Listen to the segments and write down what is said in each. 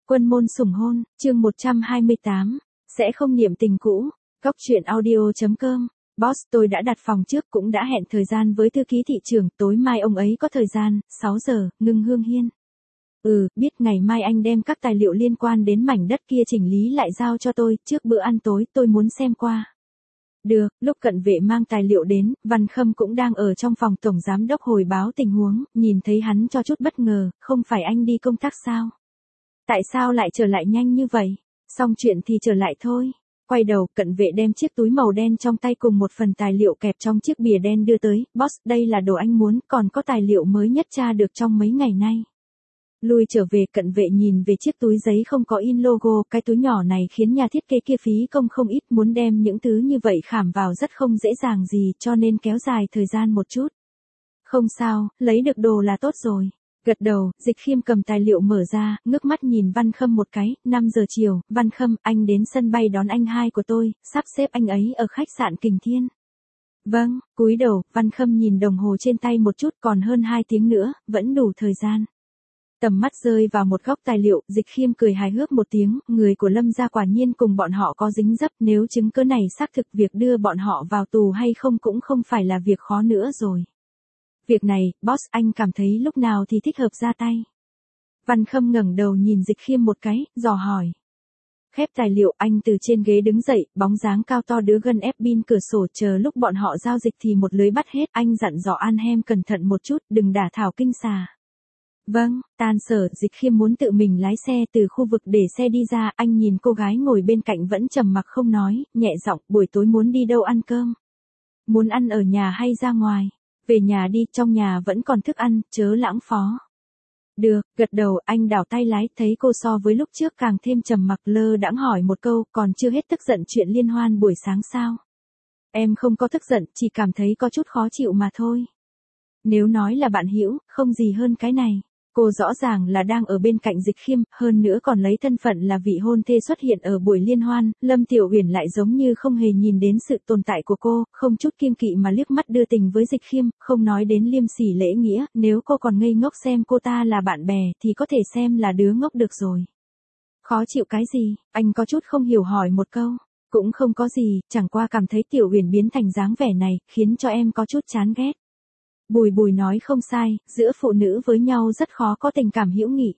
Quân môn sủng hôn, chương 128, sẽ không niệm tình cũ. Góc truyện audio.com. Boss, tôi đã đặt phòng trước cũng đã hẹn thời gian với thư ký thị trưởng, tối mai ông ấy có thời gian, 6 giờ, Ngưng Hương Hiên. Biết ngày mai anh đem các tài liệu liên quan đến mảnh đất kia chỉnh lý lại giao cho tôi, trước bữa ăn tối tôi muốn xem qua. Được, lúc cận vệ mang tài liệu đến, Văn Khâm cũng đang ở trong phòng tổng giám đốc hồi báo tình huống, nhìn thấy hắn cho chút bất ngờ, không phải anh đi công tác sao? Tại sao lại trở lại nhanh như vậy? Xong chuyện thì trở lại thôi. Quay đầu, cận vệ đem chiếc túi màu đen trong tay cùng một phần tài liệu kẹp trong chiếc bìa đen đưa tới. Boss, đây là đồ anh muốn, còn có tài liệu mới nhất tra được trong mấy ngày nay. Lui trở về, cận vệ nhìn về chiếc túi giấy không có in logo, cái túi nhỏ này khiến nhà thiết kế kia phí công không ít, muốn đem những thứ như vậy khảm vào rất không dễ dàng gì, cho nên kéo dài thời gian một chút. Không sao, lấy được đồ là tốt rồi. Gật đầu, Dịch Khiêm cầm tài liệu mở ra, ngước mắt nhìn Văn Khâm một cái. 5 giờ chiều, Văn Khâm, anh đến sân bay đón anh hai của tôi, sắp xếp anh ấy ở khách sạn Kình Thiên. Vâng, cúi đầu, Văn Khâm nhìn đồng hồ trên tay một chút, còn hơn 2 tiếng nữa, vẫn đủ thời gian. Tầm mắt rơi vào một góc tài liệu, Dịch Khiêm cười hài hước một tiếng, người của Lâm gia quả nhiên cùng bọn họ có dính dấp, nếu chứng cứ này xác thực, việc đưa bọn họ vào tù hay không cũng không phải là việc khó nữa rồi. Việc này, boss, anh cảm thấy lúc nào thì thích hợp ra tay. Văn Khâm ngẩng đầu nhìn Dịch Khiêm một cái, dò hỏi. Khép tài liệu, anh từ trên ghế đứng dậy, bóng dáng cao to đứa gần ép bin cửa sổ, chờ lúc bọn họ giao dịch thì một lưới bắt hết. Anh dặn dò Anhem cẩn thận một chút, đừng đả thảo kinh xà. Vâng, tan sở, Dịch Khiêm muốn tự mình lái xe từ khu vực để xe đi ra. Anh nhìn cô gái ngồi bên cạnh vẫn trầm mặc không nói, nhẹ giọng, buổi tối muốn đi đâu ăn cơm? Muốn ăn ở nhà hay ra ngoài? Về nhà đi, trong nhà vẫn còn thức ăn, chớ lãng phó. Được, gật đầu, anh đảo tay lái, thấy cô so với lúc trước càng thêm trầm mặc, lơ đãng hỏi một câu, còn chưa hết tức giận chuyện liên hoan buổi sáng sao? Em không có tức giận, chỉ cảm thấy có chút khó chịu mà thôi. Nếu nói là bạn hữu, không gì hơn cái này. Cô rõ ràng là đang ở bên cạnh Dịch Khiêm, hơn nữa còn lấy thân phận là vị hôn thê xuất hiện ở buổi liên hoan. Lâm Tiểu Uyển lại giống như không hề nhìn đến sự tồn tại của cô, không chút kiêng kỵ mà liếc mắt đưa tình với Dịch Khiêm, không nói đến liêm sỉ lễ nghĩa, nếu cô còn ngây ngốc xem cô ta là bạn bè thì có thể xem là đứa ngốc được rồi. Khó chịu cái gì? Anh có chút không hiểu hỏi một câu. Cũng không có gì, chẳng qua cảm thấy Tiểu Uyển biến thành dáng vẻ này, khiến cho em có chút chán ghét. Bùi Bùi nói không sai, giữa phụ nữ với nhau rất khó có tình cảm hữu nghị.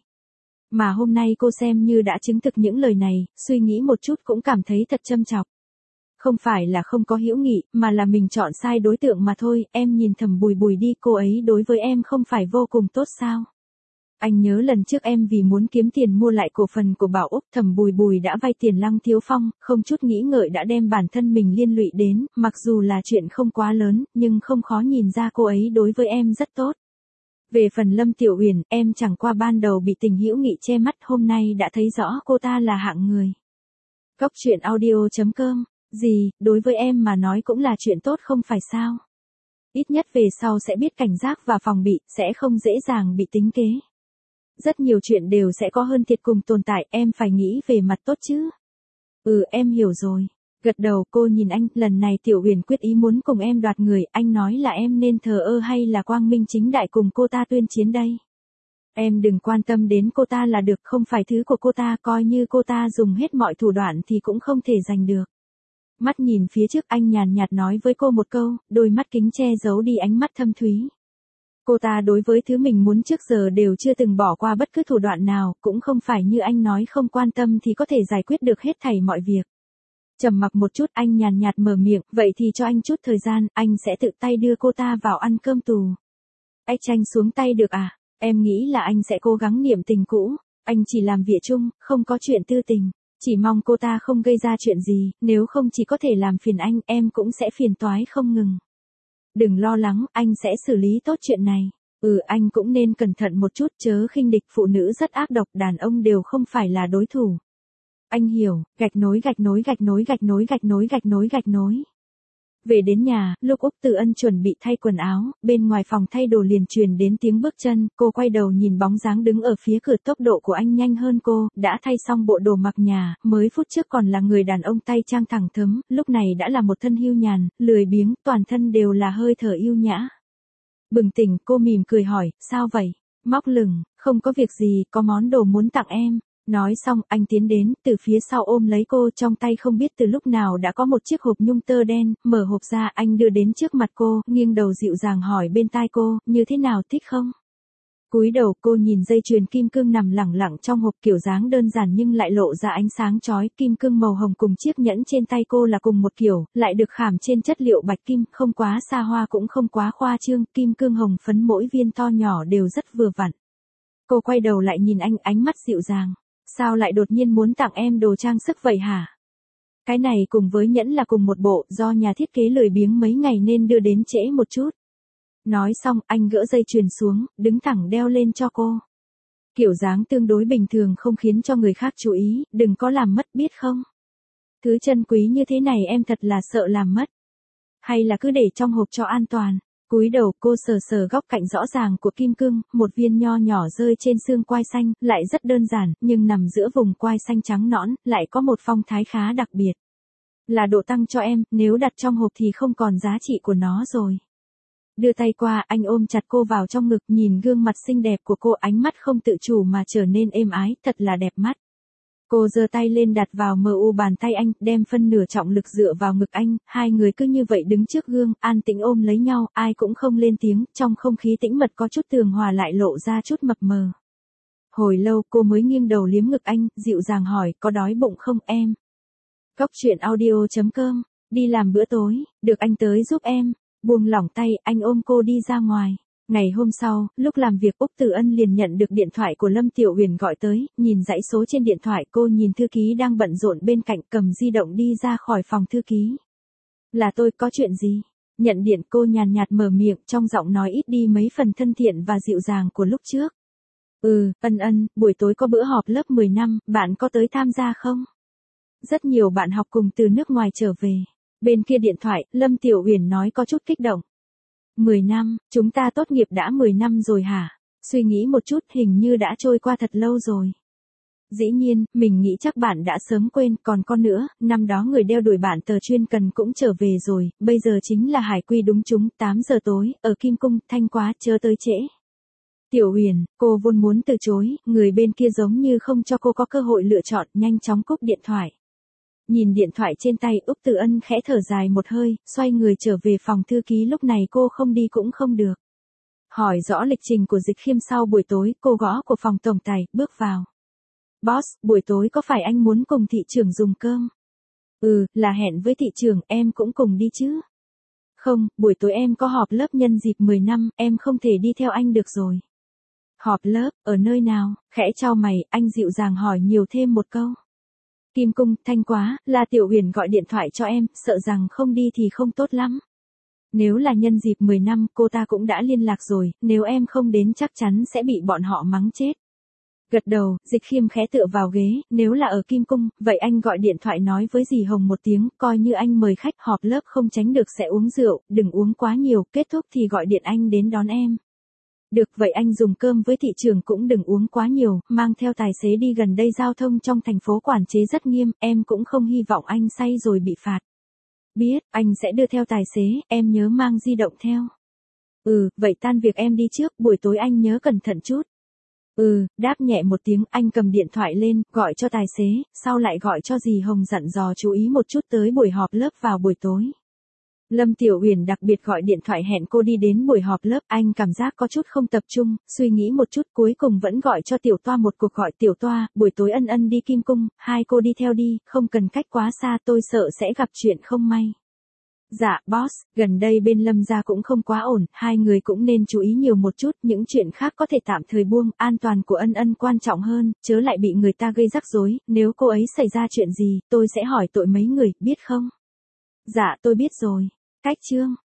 Mà hôm nay cô xem như đã chứng thực những lời này, suy nghĩ một chút cũng cảm thấy thật châm chọc. Không phải là không có hữu nghị, mà là mình chọn sai đối tượng mà thôi. Em nhìn thầm Bùi Bùi đi, cô ấy đối với em không phải vô cùng tốt sao? Anh nhớ lần trước em vì muốn kiếm tiền mua lại cổ phần của Bảo Úc, thầm Bùi Bùi đã vay tiền Lăng Thiếu Phong, không chút nghĩ ngợi đã đem bản thân mình liên lụy đến, mặc dù là chuyện không quá lớn, nhưng không khó nhìn ra cô ấy đối với em rất tốt. Về phần Lâm Tiểu Uyển, em chẳng qua ban đầu bị tình hữu nghị che mắt, hôm nay đã thấy rõ cô ta là hạng người. Góc truyện audio.com, gì, đối với em mà nói cũng là chuyện tốt không phải sao? Ít nhất về sau sẽ biết cảnh giác và phòng bị, sẽ không dễ dàng bị tính kế. Rất nhiều chuyện đều sẽ có hơn thiệt cùng tồn tại, em phải nghĩ về mặt tốt chứ. Em hiểu rồi. Gật đầu, cô nhìn anh, lần này Tiểu Uyển quyết ý muốn cùng em đoạt người, anh nói là em nên thờ ơ hay là quang minh chính đại cùng cô ta tuyên chiến đây. Em đừng quan tâm đến cô ta là được, không phải thứ của cô ta, coi như cô ta dùng hết mọi thủ đoạn thì cũng không thể giành được. Mắt nhìn phía trước, anh nhàn nhạt nói với cô một câu, đôi mắt kính che giấu đi ánh mắt thâm thúy. Cô ta đối với thứ mình muốn trước giờ đều chưa từng bỏ qua bất cứ thủ đoạn nào, cũng không phải như anh nói không quan tâm thì có thể giải quyết được hết thảy mọi việc. Trầm mặc một chút, anh nhàn nhạt mở miệng, vậy thì cho anh chút thời gian, anh sẽ tự tay đưa cô ta vào ăn cơm tù. Ách Tranh xuống tay được à? Em nghĩ là anh sẽ cố gắng niệm tình cũ, anh chỉ làm việc chung, không có chuyện tư tình. Chỉ mong cô ta không gây ra chuyện gì, nếu không chỉ có thể làm phiền anh, em cũng sẽ phiền toái không ngừng. Đừng lo lắng, anh sẽ xử lý tốt chuyện này. Anh cũng nên cẩn thận một chút, chớ khinh địch, phụ nữ rất ác độc, đàn ông đều không phải là đối thủ. Anh hiểu, gạch nối gạch nối gạch nối gạch nối gạch nối gạch nối gạch nối. Về đến nhà, lúc Úc Từ Ân chuẩn bị thay quần áo, bên ngoài phòng thay đồ liền truyền đến tiếng bước chân, cô quay đầu nhìn bóng dáng đứng ở phía cửa, tốc độ của anh nhanh hơn cô, đã thay xong bộ đồ mặc nhà, mới phút trước còn là người đàn ông tay trang thẳng thớm, lúc này đã là một thân hưu nhàn, lười biếng, toàn thân đều là hơi thở yêu nhã. Bừng tỉnh, cô mỉm cười hỏi, sao vậy? Móc lửng, không có việc gì, có món đồ muốn tặng em. Nói xong, anh tiến đến, từ phía sau ôm lấy cô, trong tay không biết từ lúc nào đã có một chiếc hộp nhung tơ đen, mở hộp ra, anh đưa đến trước mặt cô, nghiêng đầu dịu dàng hỏi bên tai cô, như thế nào, thích không? Cúi đầu cô nhìn dây chuyền kim cương nằm lẳng lặng trong hộp, kiểu dáng đơn giản nhưng lại lộ ra ánh sáng chói, kim cương màu hồng cùng chiếc nhẫn trên tay cô là cùng một kiểu, lại được khảm trên chất liệu bạch kim, không quá xa hoa cũng không quá khoa trương, kim cương hồng phấn mỗi viên to nhỏ đều rất vừa vặn. Cô quay đầu lại nhìn anh, ánh mắt dịu dàng. Sao lại đột nhiên muốn tặng em đồ trang sức vậy hả? Cái này cùng với nhẫn là cùng một bộ, do nhà thiết kế lười biếng mấy ngày nên đưa đến trễ một chút. Nói xong, anh gỡ dây chuyền xuống, đứng thẳng đeo lên cho cô. Kiểu dáng tương đối bình thường không khiến cho người khác chú ý, đừng có làm mất biết không? Thứ chân quý như thế này em thật là sợ làm mất. Hay là cứ để trong hộp cho an toàn. Cúi đầu cô sờ sờ góc cạnh rõ ràng của kim cương, một viên nho nhỏ rơi trên xương quai xanh, lại rất đơn giản, nhưng nằm giữa vùng quai xanh trắng nõn, lại có một phong thái khá đặc biệt. Là độ tăng cho em, nếu đặt trong hộp thì không còn giá trị của nó rồi. Đưa tay qua, anh ôm chặt cô vào trong ngực, nhìn gương mặt xinh đẹp của cô, ánh mắt không tự chủ mà trở nên êm ái, thật là đẹp mắt. Cô giơ tay lên đặt vào mu bàn tay anh, đem phân nửa trọng lực dựa vào ngực anh, hai người cứ như vậy đứng trước gương, an tĩnh ôm lấy nhau, ai cũng không lên tiếng, trong không khí tĩnh mật có chút tường hòa lại lộ ra chút mập mờ. Hồi lâu cô mới nghiêng đầu liếm ngực anh, dịu dàng hỏi, có đói bụng không em? Cóc truyện audio.com, đi làm bữa tối, được anh tới giúp em. Buông lỏng tay, anh ôm cô đi ra ngoài. Ngày hôm sau, lúc làm việc Úc Tử Ân liền nhận được điện thoại của Lâm Tiểu Uyển gọi tới, nhìn dãy số trên điện thoại cô nhìn thư ký đang bận rộn bên cạnh cầm di động đi ra khỏi phòng thư ký. Là tôi, có chuyện gì? Nhận điện cô nhàn nhạt mở miệng, trong giọng nói ít đi mấy phần thân thiện và dịu dàng của lúc trước. Ân, buổi tối có bữa họp lớp 10 năm, bạn có tới tham gia không? Rất nhiều bạn học cùng từ nước ngoài trở về. Bên kia điện thoại, Lâm Tiểu Uyển nói có chút kích động. 10 năm, chúng ta tốt nghiệp đã 10 năm rồi hả? Suy nghĩ một chút, hình như đã trôi qua thật lâu rồi. Dĩ nhiên, mình nghĩ chắc bạn đã sớm quên, còn con nữa, năm đó người đeo đuổi bạn tờ chuyên cần cũng trở về rồi, bây giờ chính là hải quy đúng chúng, 8 giờ tối, ở Kim Cung, thanh quá, chớ tới trễ. Tiểu Uyển, cô vốn muốn từ chối, người bên kia giống như không cho cô có cơ hội lựa chọn, nhanh chóng cúp điện thoại. Nhìn điện thoại trên tay, Úc Tử Ân khẽ thở dài một hơi, xoay người trở về phòng thư ký, lúc này cô không đi cũng không được. Hỏi rõ lịch trình của Dịch Khiêm sau buổi tối, cô gõ của phòng tổng tài, bước vào. Boss, buổi tối có phải anh muốn cùng thị trưởng dùng cơm? Là hẹn với thị trưởng, em cũng cùng đi chứ? Không, buổi tối em có họp lớp nhân dịp 10 năm, em không thể đi theo anh được rồi. Họp lớp, ở nơi nào? Khẽ chau mày, anh dịu dàng hỏi nhiều thêm một câu. Kim Cung, thanh quá, là Tiểu Uyển gọi điện thoại cho em, sợ rằng không đi thì không tốt lắm. Nếu là nhân dịp 10 năm, cô ta cũng đã liên lạc rồi, nếu em không đến chắc chắn sẽ bị bọn họ mắng chết. Gật đầu, Dịch Khiêm khẽ tựa vào ghế, nếu là ở Kim Cung, vậy anh gọi điện thoại nói với dì Hồng một tiếng, coi như anh mời khách, họp lớp không tránh được sẽ uống rượu, đừng uống quá nhiều, kết thúc thì gọi điện anh đến đón em. Được, vậy anh dùng cơm với thị trưởng cũng đừng uống quá nhiều, mang theo tài xế đi, gần đây giao thông trong thành phố quản chế rất nghiêm, em cũng không hy vọng anh say rồi bị phạt. Biết, anh sẽ đưa theo tài xế, em nhớ mang di động theo. Vậy tan việc em đi trước, buổi tối anh nhớ cẩn thận chút. Đáp nhẹ một tiếng, anh cầm điện thoại lên, gọi cho tài xế, sau lại gọi cho dì Hồng dặn dò chú ý một chút tới buổi họp lớp vào buổi tối. Lâm Tiểu Uyển đặc biệt gọi điện thoại hẹn cô đi đến buổi họp lớp, anh cảm giác có chút không tập trung, suy nghĩ một chút cuối cùng vẫn gọi cho Tiểu Toa một cuộc gọi. Tiểu Toa, buổi tối Ân đi Kim Cung, hai cô đi theo đi, không cần cách quá xa, tôi sợ sẽ gặp chuyện không may. Dạ, boss, gần đây bên Lâm gia cũng không quá ổn, hai người cũng nên chú ý nhiều một chút, những chuyện khác có thể tạm thời buông, an toàn của Ân quan trọng hơn, chớ lại bị người ta gây rắc rối, nếu cô ấy xảy ra chuyện gì, tôi sẽ hỏi tội mấy người, biết không? Dạ, tôi biết rồi. Cách chương